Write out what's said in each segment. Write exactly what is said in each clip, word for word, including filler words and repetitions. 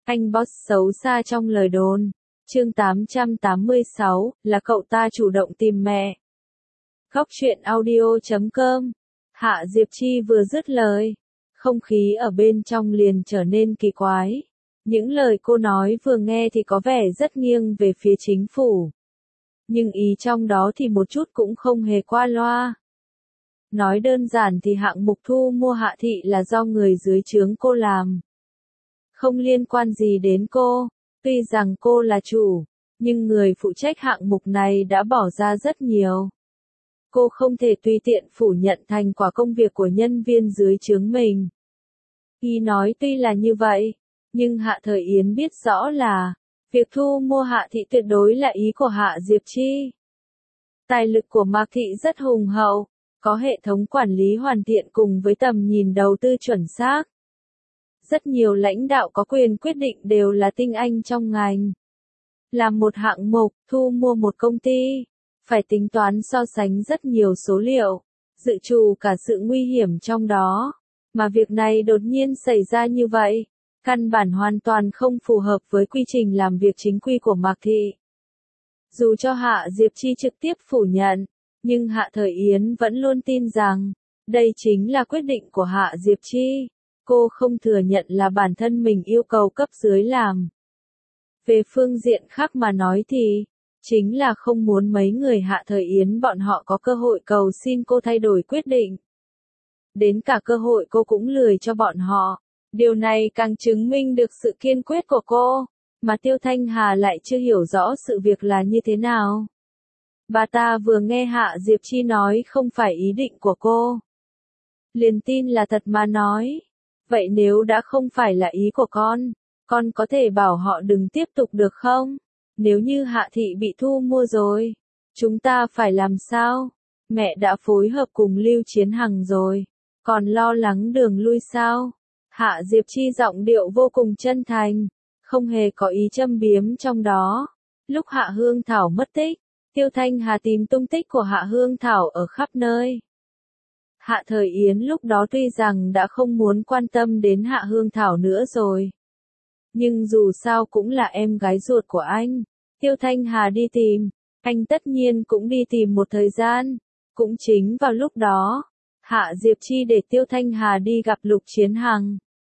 Anh boss xấu xa trong lời đồn. Chương tám trăm tám mươi sáu, là cậu ta chủ động tìm mẹ. Góc truyện audio chấm com. Hạ Diệp Chi vừa dứt lời, không khí ở bên trong liền trở nên kỳ quái. Những lời cô nói vừa nghe thì có vẻ rất nghiêng về phía chính phủ. Nhưng ý trong đó thì một chút cũng không hề qua loa. Nói đơn giản thì hạng mục thu mua Hạ Thị là do người dưới trướng cô làm. Không liên quan gì đến cô, tuy rằng cô là chủ, nhưng người phụ trách hạng mục này đã bỏ ra rất nhiều. Cô không thể tùy tiện phủ nhận thành quả công việc của nhân viên dưới trướng mình. Y nói tuy là như vậy, nhưng Hạ Thời Yến biết rõ là, việc thu mua Hạ Thị tuyệt đối là ý của Hạ Diệp Chi. Tài lực của Mạc Thị rất hùng hậu, có hệ thống quản lý hoàn thiện cùng với tầm nhìn đầu tư chuẩn xác. Rất nhiều lãnh đạo có quyền quyết định đều là tinh anh trong ngành. Làm một hạng mục, thu mua một công ty, phải tính toán so sánh rất nhiều số liệu, dự trù cả sự nguy hiểm trong đó. Mà việc này đột nhiên xảy ra như vậy, căn bản hoàn toàn không phù hợp với quy trình làm việc chính quy của Mạc Thị. Dù cho Hạ Diệp Chi trực tiếp phủ nhận, nhưng Hạ Thời Yến vẫn luôn tin rằng, đây chính là quyết định của Hạ Diệp Chi. Cô không thừa nhận là bản thân mình yêu cầu cấp dưới làm. Về phương diện khác mà nói thì, chính là không muốn mấy người Hạ Thời Yến bọn họ có cơ hội cầu xin cô thay đổi quyết định. Đến cả cơ hội cô cũng lười cho bọn họ. Điều này càng chứng minh được sự kiên quyết của cô, mà Tiêu Thanh Hà lại chưa hiểu rõ sự việc là như thế nào. Bà ta vừa nghe Hạ Diệp Chi nói không phải ý định của cô, liền tin là thật mà nói. Vậy nếu đã không phải là ý của con, con có thể bảo họ đừng tiếp tục được không? Nếu như Hạ Thị bị thu mua rồi, chúng ta phải làm sao? Mẹ đã phối hợp cùng Lưu Chiến Hằng rồi, còn lo lắng đường lui sao? Hạ Diệp Chi giọng điệu vô cùng chân thành, không hề có ý châm biếm trong đó. Lúc Hạ Hương Thảo mất tích, Tiêu Thanh Hà tìm tung tích của Hạ Hương Thảo ở khắp nơi. Hạ Thời Yến lúc đó tuy rằng đã không muốn quan tâm đến Hạ Hương Thảo nữa rồi. Nhưng dù sao cũng là em gái ruột của anh. Tiêu Thanh Hà đi tìm, anh tất nhiên cũng đi tìm một thời gian. Cũng chính vào lúc đó, Hạ Diệp Chi để Tiêu Thanh Hà đi gặp Lục Chiến Hằng.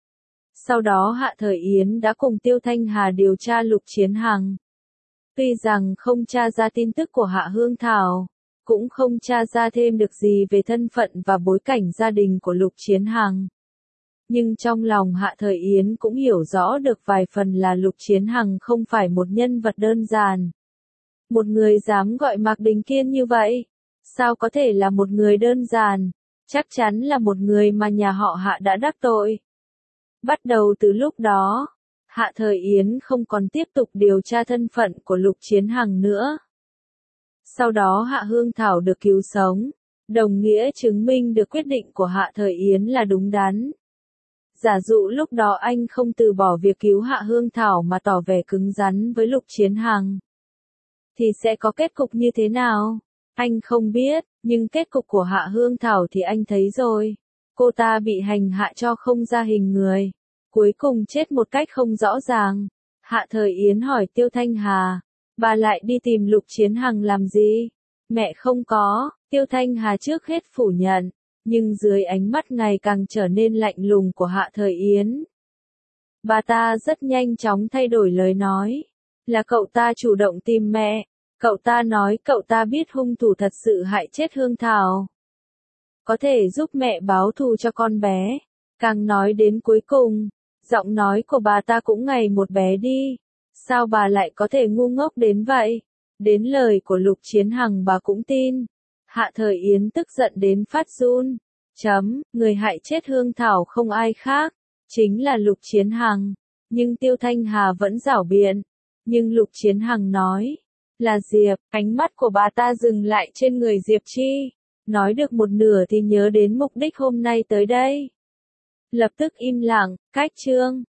Sau đó Hạ Thời Yến đã cùng Tiêu Thanh Hà điều tra Lục Chiến Hằng. Tuy rằng không tra ra tin tức của Hạ Hương Thảo, cũng không tra ra thêm được gì về thân phận và bối cảnh gia đình của Lục Chiến Hằng. Nhưng trong lòng Hạ Thời Yến cũng hiểu rõ được vài phần là Lục Chiến Hằng không phải một nhân vật đơn giản. Một người dám gọi Mạc Đình Kiên như vậy, sao có thể là một người đơn giản, chắc chắn là một người mà nhà họ Hạ đã đắc tội. Bắt đầu từ lúc đó, Hạ Thời Yến không còn tiếp tục điều tra thân phận của Lục Chiến Hằng nữa. Sau đó Hạ Hương Thảo được cứu sống, đồng nghĩa chứng minh được quyết định của Hạ Thời Yến là đúng đắn. Giả dụ lúc đó anh không từ bỏ việc cứu Hạ Hương Thảo mà tỏ vẻ cứng rắn với Lục Chiến Hằng, thì sẽ có kết cục như thế nào? Anh không biết, nhưng kết cục của Hạ Hương Thảo thì anh thấy rồi. Cô ta bị hành hạ cho không ra hình người, cuối cùng chết một cách không rõ ràng. Hạ Thời Yến hỏi Tiêu Thanh Hà, bà lại đi tìm Lục Chiến Hằng làm gì? Mẹ không có, Tiêu Thanh Hà trước hết phủ nhận, nhưng dưới ánh mắt ngày càng trở nên lạnh lùng của Hạ Thời Yến, bà ta rất nhanh chóng thay đổi lời nói, là cậu ta chủ động tìm mẹ, cậu ta nói cậu ta biết hung thủ thật sự hại chết Hương Thảo, có thể giúp mẹ báo thù cho con bé. Càng nói đến cuối cùng, giọng nói của bà ta cũng ngày một bé đi. Sao bà lại có thể ngu ngốc đến vậy? Đến lời của Lục Chiến Hằng bà cũng tin. Hạ Thời Yến tức giận đến phát run. Chấm, người hại chết Hương Thảo không ai khác, chính là Lục Chiến Hằng. Nhưng Tiêu Thanh Hà vẫn giảo biện. Nhưng Lục Chiến Hằng nói, là Diệp, ánh mắt của bà ta dừng lại trên người Diệp Chi. Nói được một nửa thì nhớ đến mục đích hôm nay tới đây. Lập tức im lặng, cách chương.